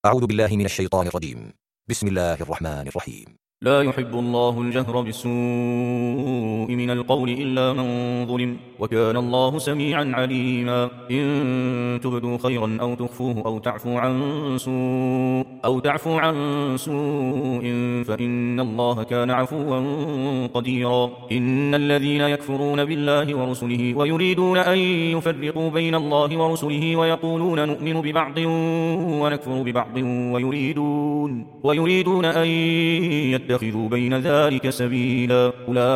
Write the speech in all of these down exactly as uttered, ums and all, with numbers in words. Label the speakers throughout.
Speaker 1: أعوذ بالله من الشيطان الرجيم. بسم الله الرحمن الرحيم.
Speaker 2: لا يحب الله الجهر بالسوء من القول إلا من ظلم، وكان الله سميعا عليما. إن تبدوا خيرا أو تخفوه أو تعفو عن سوء أو تعفو عن سوء فإن الله كان عفوا قديرا. إن الذين يكفرون بالله ورسله ويريدون أن يفرقوا بين الله ورسله ويقولون نؤمن ببعض ونكفر ببعض ويريدون ويريدون أن يتخذوا بين ذلك سبيلا،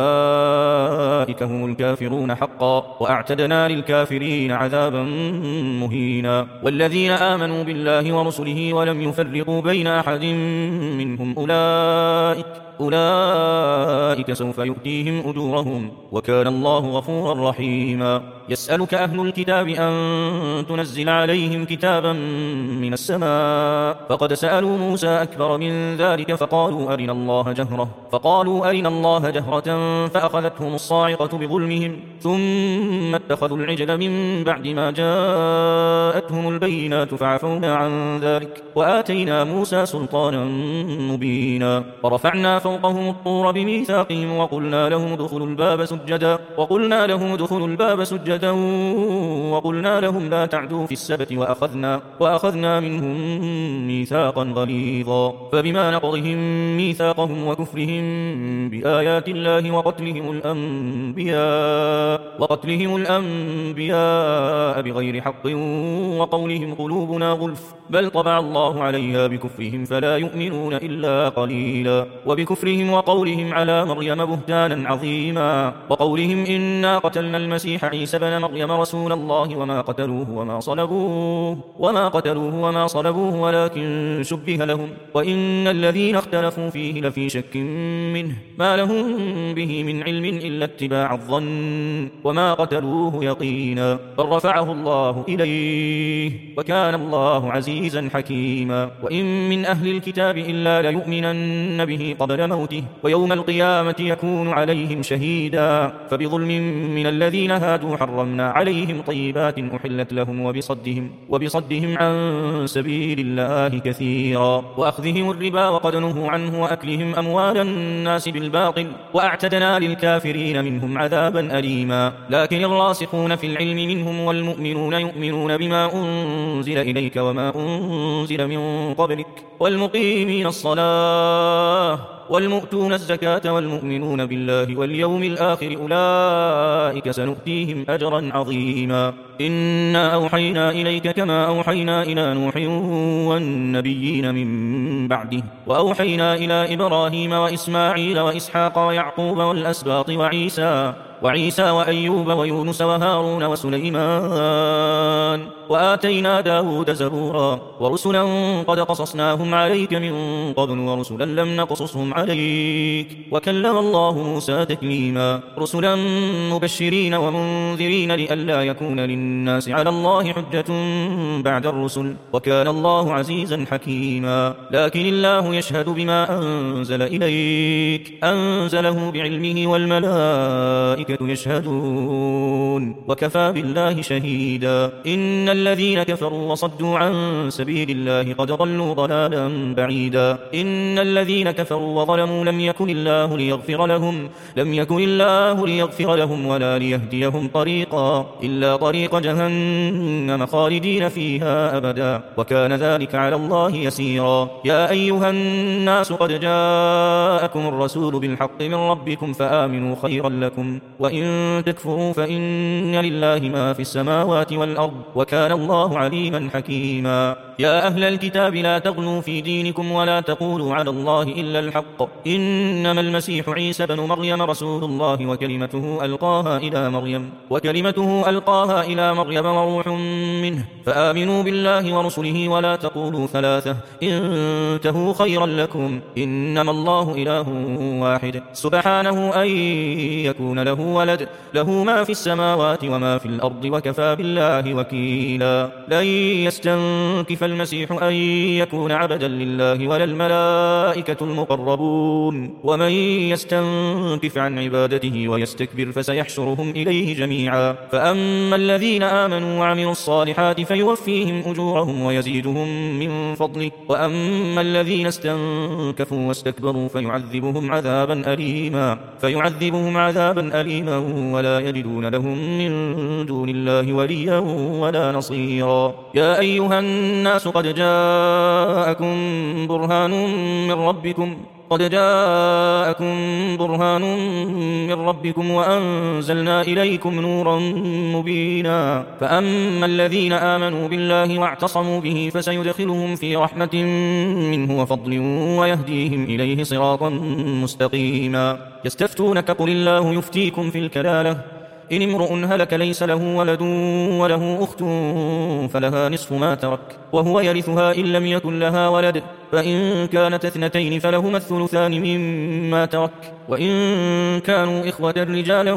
Speaker 2: أولئك هم الكافرون حقا، وأعتدنا للكافرين عذابا مهينا. والذين آمنوا بالله ورسله ولم يفرقوا بين أحد منهم أولئك أولئك سوف يؤتيهم أجورهم، وكان الله غفورا رحيما. يسألك أهل الكتاب أن تنزل عليهم كتابا من السماء، فقد سألوا موسى أكبر من ذلك فقالوا أرنا الله جهرة فقالوا أرنا الله جهرة فأخذتهم الصاعقة بظلمهم، ثم اتخذوا العجل من بعد ما جاءتهم البينات فعفونا عن ذلك وآتينا موسى سلطانا مبينا. ورفعنا فوقهم الطور بميثاقهم وقلنا لهم ادخلوا الباب سجدا وقلنا لهم ادخلوا الباب سجدا وقلنا لهم لا تعدوا في السبت وأخذنا وأخذنا منهم ميثاقا غليظا. فبما نقضهم ميثاقهم وكفرهم بآيات الله وقتلهم الأنبياء وقتلهم الأنبياء بغير حق وقولهم قلوبنا غلف بل طبع الله عليها بكفرهم فلا يؤمنون إلا قليلا. وبكفرهم وقولهم على مريم بهتانا عظيما، وقولهم إنا قتلنا المسيح عيسى بن مريم رسول الله وما قتلوه وما صلبوه وما قتلوه وما صلبوه ولكن شبه لهم، وإن الذين اختلفوا فيه لفي شك منه ما لهم به من علم إلا اتباع الظن وما قتلوه يقينا، بل رفعه الله إليه وكان الله عزيزا حكيما. وإن من أهل الكتاب إلا ليؤمنن به قبل موته ويوم القيامة يكون عليهم شهيدا. فبظلم من الذين هادوا حرمنا عليهم طيبات أحلت لهم وبصدهم, وبصدهم عن سبيل الله كثيرا، وأخذهم الربا وقد نهوا عنه وأكلهم أموال الناس بالباطل وأعتدنا للكافرين منهم عذابا أليما. لكن الراسخون في العلم منهم والمؤمنون يؤمنون بما أنزل إليك وما أنزل من قبلك والمقيمين الصلاة والمؤتون الزكاة والمؤمنون بالله واليوم الآخر أولئك سنؤتيهم أجرا عظيما. إنا أوحينا إليك كما أوحينا إلى نوح والنبيين من بعده، وأوحينا إلى إبراهيم وإسماعيل وإسحاق ويعقوب والأسباط وعيسى وعيسى وأيوب ويونس وهارون وسليمان، وآتينا داود زبورا، ورسلا قد قصصناهم عليك من قبل ورسلا لم نقصصهم عليك، وكلم الله موسى تكليما. رسلا مبشرين ومنذرين لئلا يكون للناس على الله حجة بعد الرسل، وكان الله عزيزا حكيما. لكن الله يشهد بما أنزل إليك أنزله بعلمه والملائكة يشهدون وكفى بالله شهيدا. إن الذين كفروا وصدوا عن سبيل الله قد ضلوا ضلالا بعيدا. إن الذين كفروا وظلموا لم يكن الله ليغفر لهم لم يكن الله ليغفر لهم ولا ليهديهم طريقا إلا طريق جهنم خالدين فيها أبدا، وكان ذلك على الله يسيرا. يا أيها الناس قد جاءكم الرسول بالحق من ربكم فآمنوا خيرا لكم، وإن تكفروا فإن لله ما في السماوات والأرض وكان الله عليما حكيما. يا أهل الكتاب لا تغلوا في دينكم ولا تقولوا على الله إلا الحق، إنما المسيح عيسى بن مريم رسول الله وكلمته ألقاها إلى مريم وكلمته ألقاها إلى مريم وروح منه، فآمنوا بالله ورسله ولا تقولوا ثلاثة انتهوا خيرا لكم، إنما الله إله واحد سبحانه أن يكون له ولد له ما في السماوات وما في الأرض وكفى بالله وكيلا. لن يستنكف المسيح أن يكون عبدا لله ولا الملائكة المقربون ومن يستنكف عن عبادته ويستكبر فسيحشرهم إليه جميعا. فأما الذين آمنوا وعملوا الصالحات فيوفيهم أجورهم ويزيدهم من فضله، وأما الذين استنكفوا واستكبروا فيعذبهم عذابا أليما فيعذبهم عذابا أليما ولا يجدون لهم من دون الله وليا ولا نصيرا. يا أيها الناس قد جاءكم برهان من ربكم قد جاءكم برهان من ربكم وأنزلنا إليكم نورا مبينا. فأما الذين آمنوا بالله واعتصموا به فسيدخلهم في رحمة منه وفضل ويهديهم إليه صراطا مستقيما. يستفتونك قل الله يفتيكم في الكلالة إن امرؤ هلك ليس له ولد وله أخت فلها نصف ما ترك وهو يرثها إن لم يكن لها ولد، فإن كانت اثنتين فلهما الثلثان مما ترك، وإن كانوا إخوة رجالا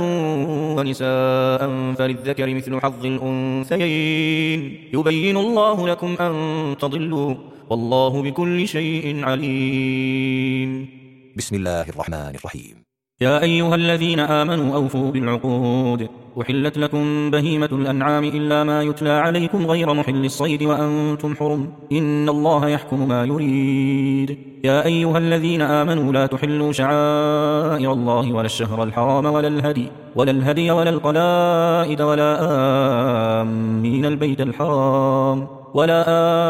Speaker 2: ونساء فللذكر مثل حظ الأنثيين يبين الله لكم أن تضلوا والله بكل شيء عليم.
Speaker 1: بسم الله الرحمن الرحيم.
Speaker 2: يا أيها الذين آمنوا أوفوا بالعقود. أحلت لكم بهيمة الأنعام إلا ما يتلى عليكم غير محل الصيد وأنتم حرم إن الله يحكم ما يريد. يا أيها الذين آمنوا لا تحلوا شعائر الله ولا الشهر الحرام ولا الهدي ولا الهدي ولا القلائد ولا آمين البيت الحرام ولا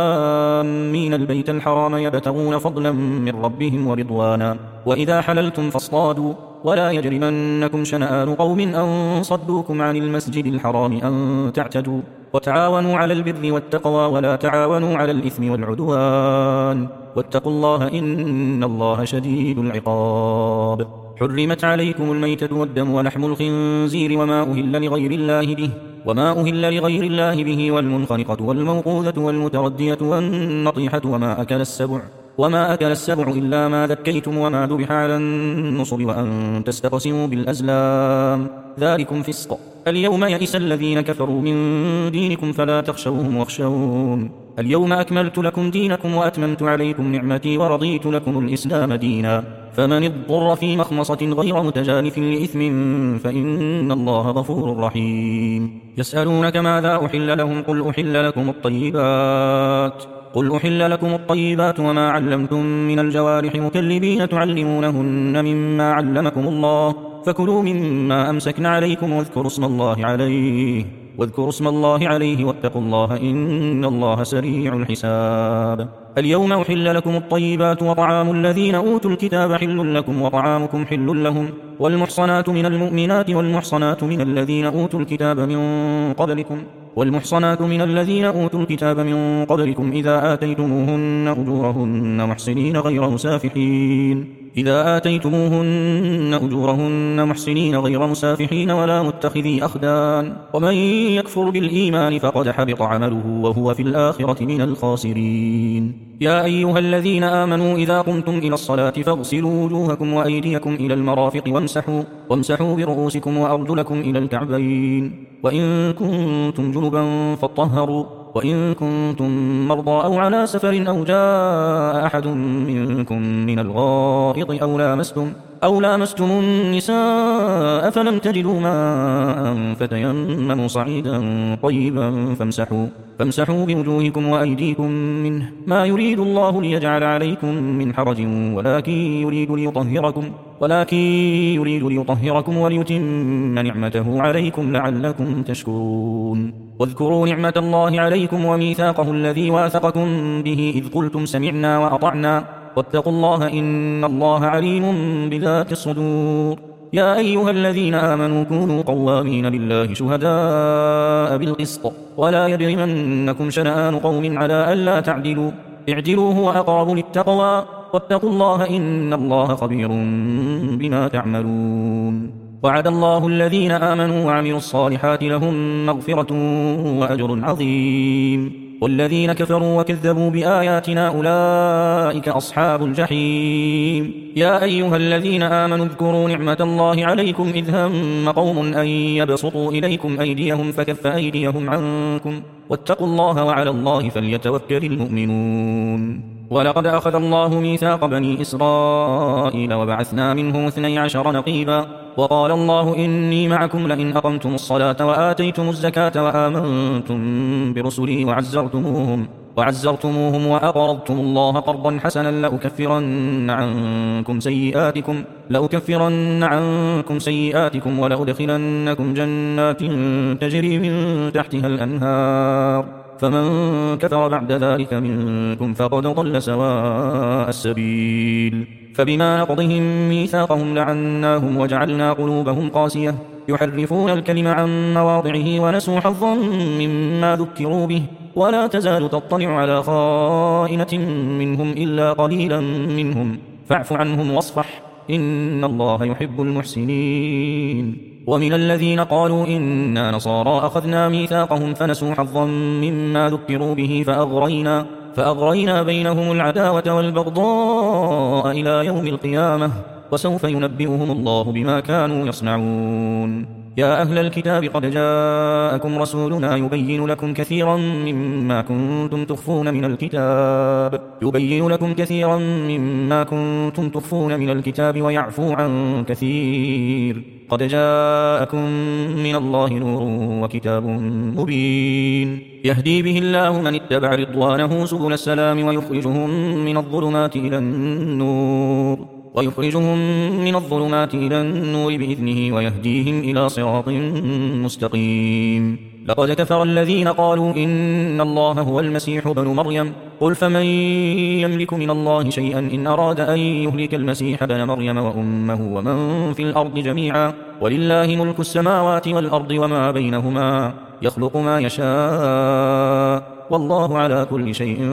Speaker 2: آمين البيت الحرام يبتغون فضلا من ربهم ورضوانا. وإذا حللتم فاصطادوا ولا يجرمنكم شنآن قوم أن صدوكم عن المسجد الحرام أن تعتدوا وتعاونوا على البر والتقوى ولا تعاونوا على الإثم والعدوان واتقوا الله إن الله شديد العقاب. حرمت عليكم الميتة والدم ولحم الخنزير وما أهل لغير الله به وما أهل لغير الله به والمنخنقة والموقوذة والمتردية والنطيحة وما أكل السبع وما أكل السبع إلا ما ذكيتم وما ذبح على النصب وأن تستقسموا بالأزلام ذلكم فسق. اليوم يئس الذين كفروا من دينكم فلا تخشوهم واخشون. اليوم أكملت لكم دينكم وأتممت عليكم نعمتي ورضيت لكم الإسلام دينا. فمن اضطر في مخمصة غير متجانف لإثم فإن الله غفور رحيم. يسألونك ماذا أحل لهم قل أحل لكم الطيبات قل أحل لكم الطيبات وما علمتم من الجوارح مكلبين تعلمونهن مما علمكم الله فكلوا مما أمسكن عليكم واذكروا اسم الله عليه واذكروا اسم الله عليه واتقوا الله إن الله سريع الحساب. اليوم أحل لكم الطيبات وطعام الذين أوتوا الكتاب حل لكم وطعامكم حل لهم والمحصنات من المؤمنات والمحصنات من الذين أوتوا الكتاب من قبلكم والمحصنات من الذين أوتوا الكتاب من قبلكم إذا آتيتموهن أجورهن محسنين غير مسافحين إذا آتيتموهن أجورهن محسنين غير مسافحين ولا متخذي أخدان ومن يكفر بالإيمان فقد حبط عمله وهو في الآخرة من الخاسرين. يا أيها الذين آمنوا إذا قمتم إلى الصلاة فاغسلوا وجوهكم وأيديكم إلى المرافق وامسحوا, وامسحوا برؤوسكم وأرجلكم إلى الكعبين وإن كنتم جنبا فاطهروا وإن كنتم مرضى أو على سفر أو جاء أحد منكم من الغائط أو لامستم أو لامستم النساء فلم تجدوا ماء فتيمموا صعيدا طيبا فامسحوا, فامسحوا بوجوهكم وأيديكم منه ما يريد الله ليجعل عليكم من حرج ولكن يريد ليطهركم ولكن يريد ليطهركم وليتم نعمته عليكم لعلكم تشكرون. واذكروا نعمة الله عليكم وميثاقه الذي واثقكم به إذ قلتم سمعنا وأطعنا واتقوا الله إن الله عليم بذات الصدور. يا أيها الذين آمنوا كونوا قوامين لله شهداء بالقسط ولا يجرمنكم شنآن قوم على ألا تعدلوا اعدلوا هو أقرب للتقوى واتقوا الله إن الله خبير بما تعملون. وعد الله الذين آمنوا وعملوا الصالحات لهم مغفرة وأجر عظيم. والذين كفروا وكذبوا بآياتنا أولئك أصحاب الجحيم. يا أيها الذين آمنوا اذكروا نعمة الله عليكم إذ هم قوم أن يبسطوا إليكم أيديهم فكف أيديهم عنكم واتقوا الله وعلى الله فليتوكل المؤمنون. ولقد أخذ الله ميثاق بني إسرائيل وبعثنا منهم اثني عشر نقيبا وقال الله إني معكم لئن أقمتم الصلاة وآتيتم الزكاة وآمنتم برسلي وعزرتموهم وعزرتموهم وأقرضتم الله قرضا حسنا لأكفرن عنكم سيئاتكم لأكفرن عنكم سيئاتكم ولأدخلنكم جنات تجري من تحتها الأنهار فمن كفر بعد ذلك منكم فقد ضل سواء السبيل. فبما نقضهم ميثاقهم لعناهم وجعلنا قلوبهم قاسية يحرفون الكلم عن مواضعه ونسوا حظا مما ذكروا به ولا تزال تطلع على خائنة منهم إلا قليلا منهم فاعف عنهم واصفح إن الله يحب المحسنين. ومن الذين قالوا إنا نصارى أخذنا ميثاقهم فنسوا حظا مما ذكروا به فأغرينا, فأغرينا بينهم العداوة والبغضاء إلى يوم القيامة وسوف ينبئهم الله بما كانوا يصنعون. يا أهل الكتاب قد جاءكم رسولنا يبين لكم كثيرا مما كنتم تخفون من الكتاب يبين لكم كثيرا مما كنتم تخفون من الكتاب ويعفو عن كثير قد جاءكم من الله نور وكتاب مبين يهدي به الله من اتبع رضوانه سبل السلام ويخرجهم من الظلمات إلى النور ويخرجهم من الظلمات إلى النور بإذنه ويهديهم إلى صراط مستقيم. لقد كفر الذين قالوا إن الله هو المسيح ابن مريم قل فمن يملك من الله شيئا إن أراد أن يهلك المسيح ابن مريم وأمه ومن في الأرض جميعا ولله ملك السماوات والأرض وما بينهما يخلق ما يشاء والله على كل شيء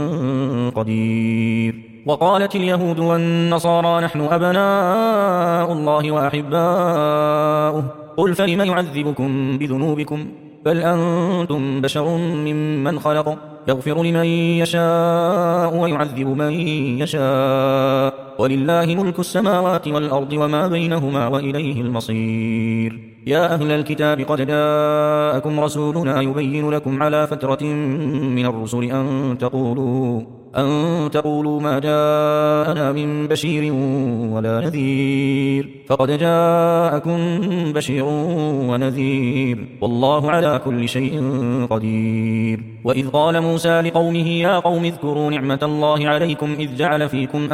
Speaker 2: قدير. وقالت اليهود والنصارى نحن أبناء الله وأحباؤه قل فلم يعذبكم بذنوبكم بل أنتم بشر ممن خلق يغفر لمن يشاء ويعذب من يشاء ولله ملك السماوات والأرض وما بينهما وإليه المصير. يا أهل الكتاب قد جاءكم رسولنا يبين لكم على فترة من الرسل أن تقولوا أن تقولوا ما جاءنا من بشير ولا نذير فقد جاءكم بشير ونذير والله على كل شيء قدير. وإذ قال موسى لقومه يا قوم اذكروا نعمة الله عليكم إذ جعل فيكم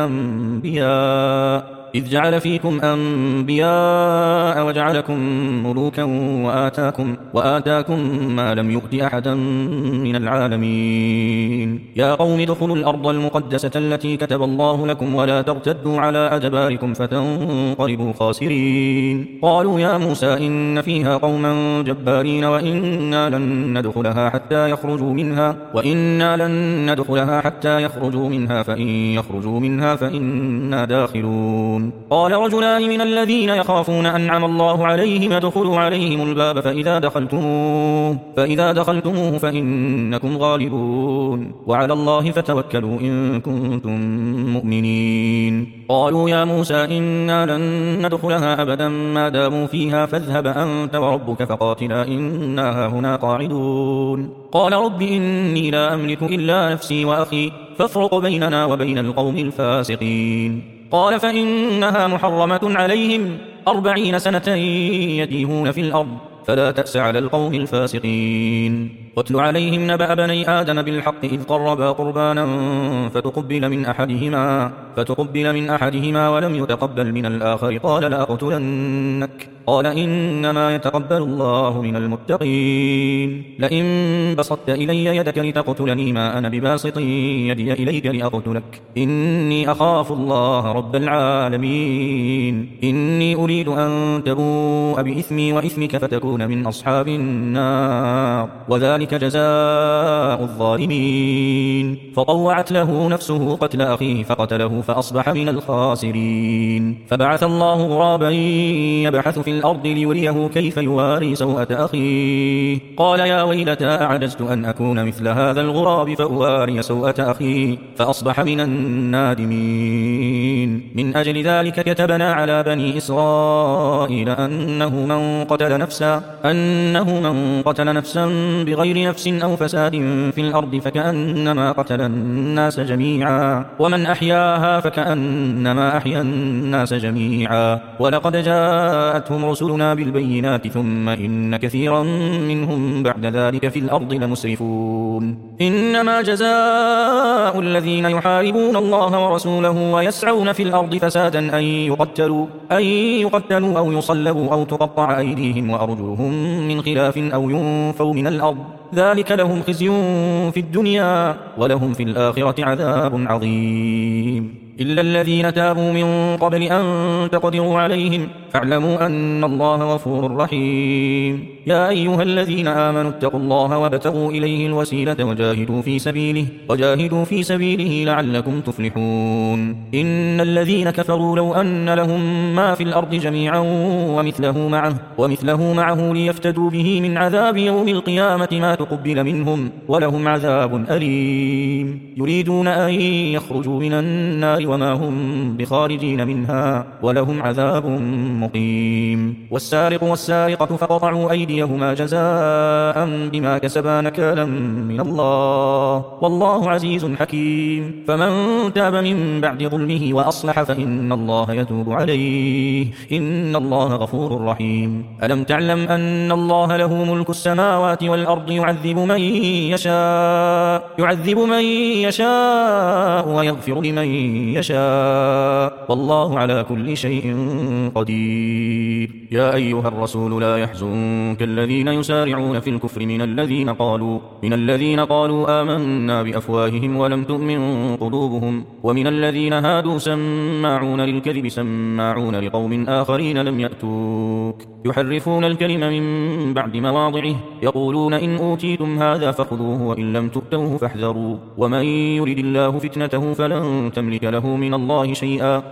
Speaker 2: أنبياء إذ جعل فيكم أنبياء وجعلكم ملوكا وآتاكم, وآتاكم ما لم يؤت أحدا من العالمين. يا قوم ادخلوا الأرض المقدسة التي كتب الله لكم ولا ترتدوا على أدباركم فتنقلبوا خاسرين. قالوا يا موسى إن فيها قوما جبارين وإنا لن ندخلها حتى يخرجوا منها وإنا لن ندخلها حتى يخرجوا منها فإن يخرجوا منها فإنا داخلون. قال رجلان من الذين يخافون أنعم الله عليهم ادخلوا عليهم الباب فإذا دخلتموه, فإذا دخلتموه فإنكم غالبون وعلى الله فتوكلوا إن كنتم مؤمنين. قالوا يا موسى إنا لن ندخلها أبدا ما داموا فيها فاذهب أنت وربك فقاتلا إنا هنا قاعدون. قال رب إني لا أملك إلا نفسي وأخي فافرق بيننا وبين القوم الفاسقين. قال فإنها محرمة عليهم أربعين سنة يتيهون في الأرض فلا تأس على القوم الفاسقين. واتل عليهم نبأ بني آدم بالحق إذ قربا قربانا فتقبل من أحدهما فتقبل من أحدهما ولم يتقبل من الآخر قال لأقتلنك قال إنما يتقبل الله من المتقين. لئن بسطت إلي يدك لتقتلني ما أنا بباسط يدي إليك لأقتلك إني أخاف الله رب العالمين. إني أريد أن تبوء بإثمي وإثمك فتكون من أصحاب النار وذلك جزاء الظالمين. فطوعت له نفسه قتل أخيه فقتله فأصبح من الخاسرين. فبعث الله غرابا يبحث في الأرض ليريه كيف يواري سوءة أخيه قال يا ويلتى أعجزت أن أكون مثل هذا الغراب فأواري سوءة أخي فأصبح من النادمين. من أجل ذلك كتبنا على بني إسرائيل أنه من قتل نفسا أنه من قتل نفسا بغير نفس أو فساد في الأرض فكأنما قتل الناس جميعا ومن أحياها فكأنما أحيا الناس جميعا. ولقد جاءتهم رسلنا بالبينات ثم إن كثيرا منهم بعد ذلك في الأرض لمسرفون. إنما جزاء الذين يحاربون الله ورسوله ويسعون في الأرض فسادا أن يقتلوا, أن يقتلوا أو يصلبوا أو تقطع أيديهم وأرجلهم من خلاف أو ينفوا من الأرض ذلك لهم خزي في الدنيا ولهم في الآخرة عذاب عظيم. إلا الذين تابوا من قبل أن تقدروا عليهم فاعلموا أن الله غفور رحيم. يا أيها الذين آمنوا اتقوا الله وابتغوا إليه الوسيلة وجاهدوا في سبيله وجاهدوا في سبيله لعلكم تفلحون. إن الذين كفروا لو أن لهم ما في الأرض جميعا ومثله معه ومثله معه ليفتدوا به من عذاب يوم القيامة ما تقبل منهم ولهم عذاب أليم. يريدون أن يخرجوا من النار وما هم بخارجين منها ولهم عذاب مقيم. والسارق والسارقة فقطعوا أيديهما جزاء بما كسبا نكالا من الله والله عزيز حكيم. فمن تاب من بعد ظلمه وأصلح فإن الله يتوب عليه إن الله غفور رحيم. ألم تعلم أن الله له ملك السماوات والأرض يعذب من يشاء يعذب من يشاء ويغفر لمن يشاء والله على كل شيء قدير. يا أيها الرسول لا يحزنك الذين يسارعون في الكفر من الذين قالوا من الذين قالوا آمنا بأفواههم ولم تؤمن قلوبهم ومن الذين هادوا سماعون للكذب سماعون لقوم آخرين لم يأتوك يحرفون الكلم من بعد مواضعه يقولون إن أوتيتم هذا فخذوه وإن لم تؤتوه فاحذروا ومن يرد الله فتنته فلن تملك له من الله شيئا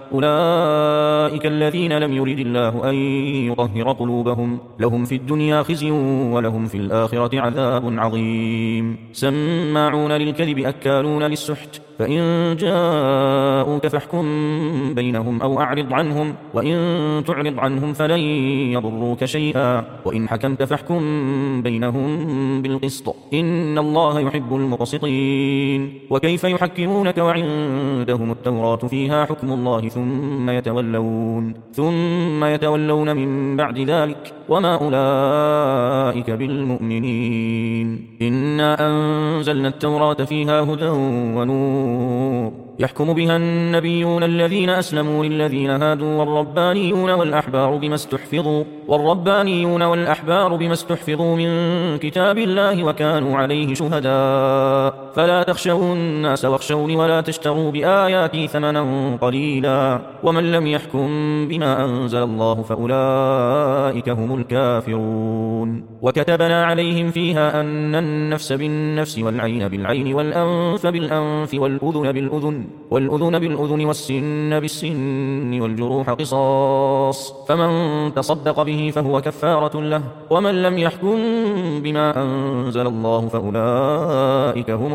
Speaker 2: أولئك الذين لم يرد الله أن يطهر قلوبهم لهم في الدنيا خزي ولهم في الآخرة عذاب عظيم. سماعون للكذب أكالون للسحت فإن جاءوك فاحكم بينهم أو أعرض عنهم وإن تعرض عنهم فلن يضروك شيئا وإن حكمت فاحكم بينهم بالقسط إن الله يحب المقسطين. وكيف يحكمونك وعندهم التوراة فيها حكم الله ثم يتولون ثم يتولون من بعد ذلك وما أولئك بالمؤمنين. إنا أنزلنا التوراة فيها هدى ونور يحكم بها النبيون الذين أسلموا للذين هادوا والربانيون والأحبار بما استحفظوا والربانيون والأحبار بما استحفظوا من كتاب الله وكانوا عليه شهداء فلا تخشوا الناس واخشوني ولا تشتروا بآياتي ثمنا قليلا ومن لم يحكم بما أنزل الله فأولئك هم الكافرون. وكتبنا عليهم فيها أن النفس بالنفس والعين بالعين والأنف بالأنف والأذن بالأذن والأذن بالأذن والسن بالسن والجروح قصاص فمن تصدق به فهو كفارة له ومن لم يحكم بما أنزل الله فأولئك هم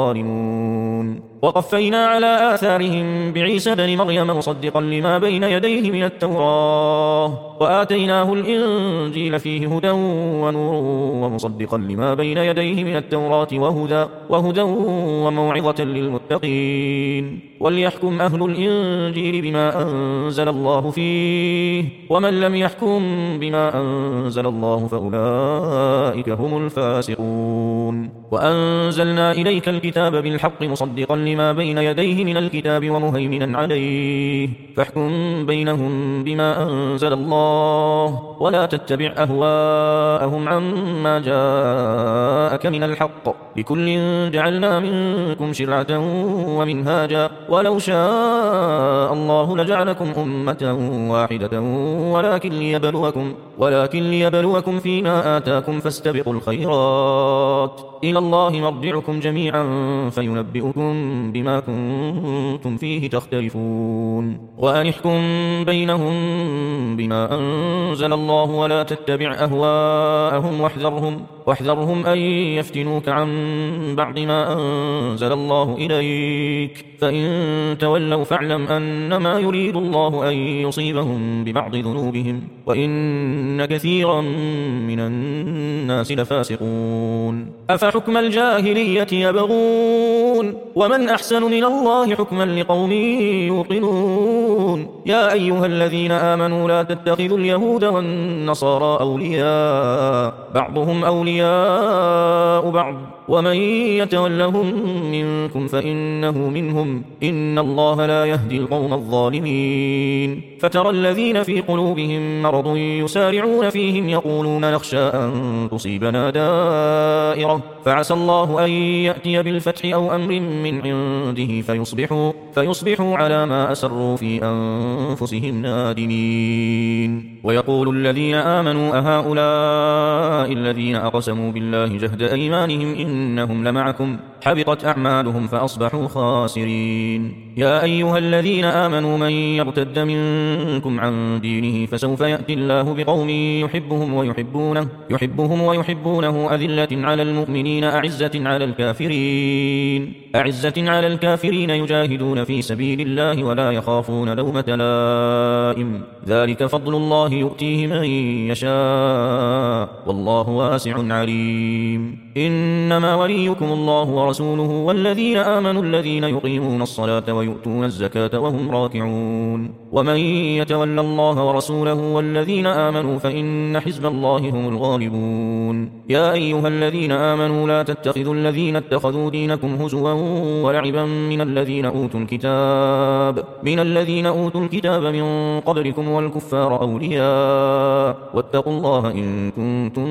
Speaker 2: الظالمون. وقفينا على آثارهم بعيسى بن مريم مصدقا لما بين يديه من التوراة وآتيناه الإنجيل فيه هدى ونور ومصدقا لما بين يديه من التوراة وهدى, وهدى وموعظة للمتقين. وليحكم أهل الإنجيل بما أنزل الله فيه ومن لم يحكم بما أنزل الله فأولئك هم الفاسقون. وأنزلنا إليك الكتاب بالحق مصدقا لما بين يديه من الكتاب ومهيمنا عليه فاحكم بينهم بما أنزل الله ولا تتبع أهواءهم عما جاءك من الحق لكل جعلنا منكم شرعة ومنهاجا ولو شاء الله لجعلكم أمة واحدة ولكن ليبلوكم, ولكن ليبلوكم فيما آتاكم فاستبقوا الخيرات إلى الله مرجعكم جميعا فينبئكم بما كنتم فيه تختلفون وأن احكم بينهم بما أنزل الله ولا تتبع أهواءهم واحذرهم, واحذرهم أن يفتنوك عن بعض ما أنزل الله إليك فإن تولوا فاعلم أنما يريد الله أن يصيبهم ببعض ذنوبهم وإن كثيرا من الناس لفاسقون أفحكم الجاهلية يبغون ومن أحسن من الله حكما لقوم يوقنون يا أيها الذين آمنوا لا تتخذوا اليهود والنصارى أولياء بعضهم أولياء بعض ومن يتولهم منكم فإنه منهم إن الله لا يهدي القوم الظالمين فترى الذين في قلوبهم مرض يسارعون فيهم يقولون نخشى أن تصيبنا دائرة فعسى الله أن يأتي بالفتح أو أمر من عنده فيصبحوا, فيصبحوا على ما أسروا في أنفسهم نادمين ويقول الذين آمنوا أهؤلاء الذين أقسموا بالله جهد أيمانهم إنهم لمعكم حبطت أعمالهم فأصبحوا خاسرين يا أيها الذين آمنوا من يرتد منكم عن دينه فسوف يأتي الله بقوم يحبهم ويحبونه, يحبهم ويحبونه أذلة على المؤمنين أعزة على الكافرين أعزة على الكافرين يجاهدون في سبيل الله ولا يخافون لومة لائم ذلك فضل الله يؤتيه من يشاء والله واسع عليم إنما وليكم الله ورسوله والذين آمنوا الذين يقيمون الصلاة ويؤتون الزكاة وهم راكعون ومن يتولى الله ورسوله والذين آمنوا فإن حزب الله هم الغالبون يا أيها الذين آمنوا لا تتخذوا الذين اتخذوا دينكم هزوا ولعبا من الذين أوتوا الكتاب من الذين أوتوا الكتاب من قبلكم والكفار أولياء واتقوا الله إن كنتم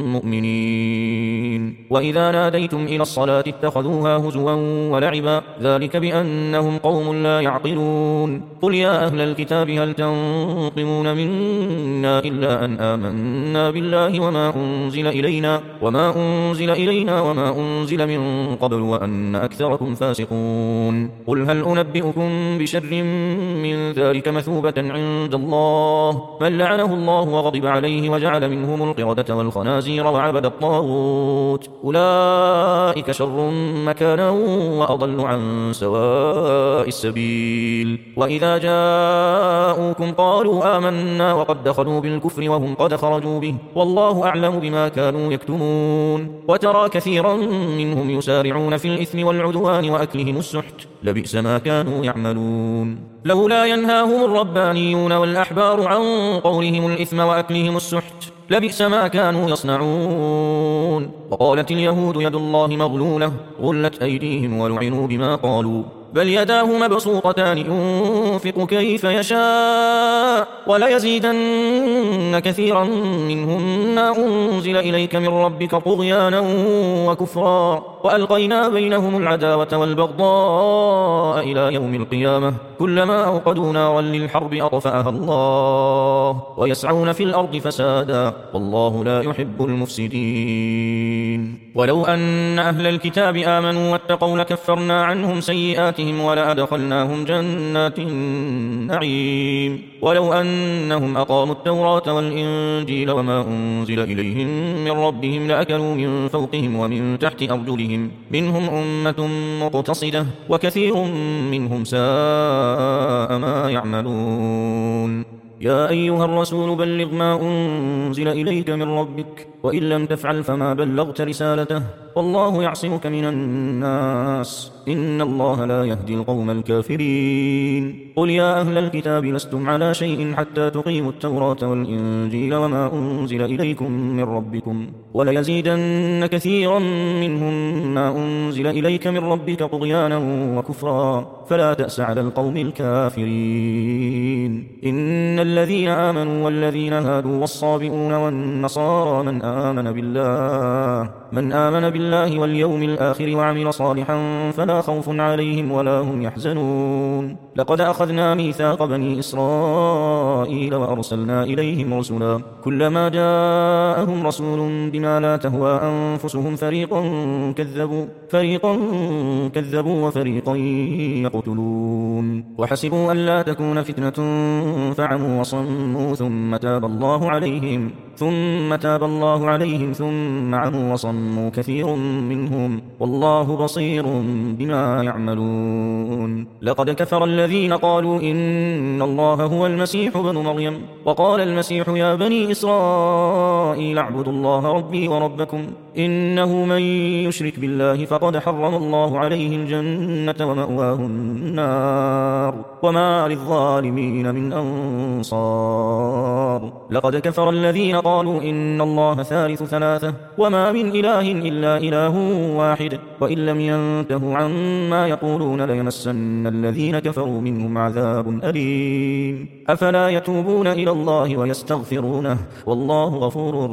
Speaker 2: مؤمنين وإذا ناديتم إلى الصلاة اتخذوها هزوا ولعبا ذلك بأنهم قوم لا يعقلون قل يا أهل الكتاب هل تنقمون منا إلا أن آمنا بالله وما أنزل إلينا وما أنزل إلينا وما أنزل من قبل وأن أكثركم فاسقون قل هل أنبئكم بشر من ذلك مثوبة عند الله من لعنه الله وغضب عليه وجعل منهم القردة والخنازير وعبد الطاغوت أولئك شر مكانا وأضل عن سواء السبيل وإذا جاءوكم قالوا آمنا وقد دخلوا بالكفر وهم قد خرجوا به والله أعلم بما كانوا يكتمون وترى كثيرا منهم يسارعون في الإثم والعدوان وأكلهم السحت لبئس ما كانوا يعملون لولا ينهاهم الربانيون والأحبار عن قولهم الإثم وأكلهم السحت لبئس ما كانوا يصنعون وقالت اليهود يد الله مغلولة غلت أيديهم ولعنوا بما قالوا بل يداه مبسوطتان ينفق كيف يشاء وليزيدن كثيرا منهم ما أنزل إليك من ربك طغيانا وكفرا وألقينا بينهم العداوة والبغضاء إلى يوم القيامة كلما أوقدوا نارا للحرب أطفأها الله ويسعون في الأرض فسادا والله لا يحب المفسدين ولو أن أهل الكتاب آمنوا واتقوا لكفرنا عنهم سيئاتهم ولأدخلناهم جنات النعيم ولو أنهم أقاموا التوراة والإنجيل وما أنزل إليهم من ربهم لأكلوا من فوقهم ومن تحت أرجلهم منهم أمة مقتصدة وكثير منهم ساء ما يعملون يا أيها الرسول بلغ ما أنزل إليك من ربك وإن لم تفعل فما بلغت رسالته والله يعصمك من الناس إن الله لا يهدي القوم الكافرين قل يا أهل الكتاب لستم على شيء حتى تقيموا التوراة والإنجيل وما أنزل إليكم من ربكم وليزيدن كثيرا منهم ما أنزل إليك من ربك طغيانا وكفرا فلا تأس على القوم الكافرين إن الذين آمنوا والذين هادوا والصابئون والنصارى من آمن بالله من آمن بالله واليوم الآخر وعمل صالحا فلا خوف عليهم ولا هم يحزنون لقد أخذنا ميثاق بني إسرائيل وأرسلنا إليهم رسلا كلما جاءهم رسول بما لا تهوى أنفسهم فريقا كذبوا فريقا كذبوا وفريقا يقتلون وحسبوا أن لا تكون فتنة فعموا وصموا ثم تاب الله عليهم ثم تاب الله عليهم ثم عموا وصموا كثير منهم والله بصير بما يعملون. لقد كفر الذين قالوا إن الله هو المسيح ابن مريم وقال المسيح يا بني إسرائيل اعبدوا الله ربي وربكم إنه من يشرك بالله فقد حرم الله عليه الجنة ومأواه النار وما للظالمين من أنصار. لقد كفر الذين قالوا إن الله ثالث ثلاثة وما من إله إلا إله واحد وإن لم ينتهوا عما يقولون ليمسن الذين كفروا منهم عذاب أليم. أفلا يتوبون إلى الله ويستغفرونه والله غفور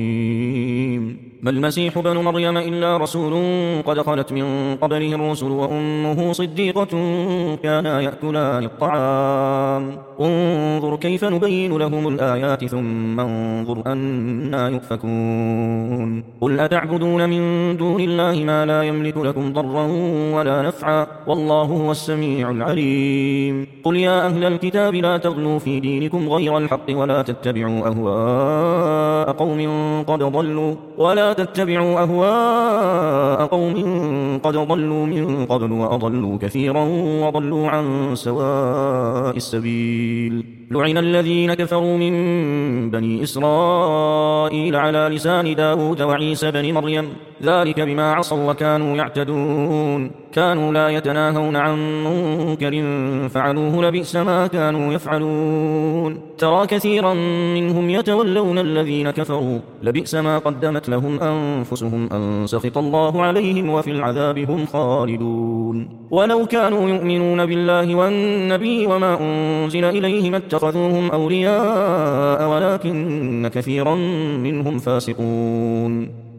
Speaker 2: رحيم. ما المسيح ابن مريم إلا رسول قد خلت من قبله الرسل وأمه صديقة كانا يأكلان الطعام انظر كيف نبين لهم الآيات ثم انظر أنا يؤفكون. قل أتعبدون من دون الله ما لا يملك لكم ضرا ولا نفعا والله هو السميع العليم. قل يا أهل الكتاب لا تغلوا في دينكم غير الحق ولا تتبعوا أهواء قوم قد ضلوا ولا تتبعوا أهواء قوم قد ضلوا من قبل وأضلوا كثيرا وضلوا عن سواء السبيل. لعن الذين كفروا من بني إسرائيل على لسان داود وعيسى بن مريم ذلك بما عصوا وكانوا يعتدون كانوا لا يتناهون عن منكر فعلوه لبئس ما كانوا يفعلون. ترى كثيرا منهم يتولون الذين كفروا لبئس ما قدمت لهم أنفسهم أن سخط الله عليهم وفي العذاب هم خالدون. ولو كانوا يؤمنون بالله والنبي وما أنزل إليهم اتخذوهم أولياء ولكن كثيرا منهم فاسقون.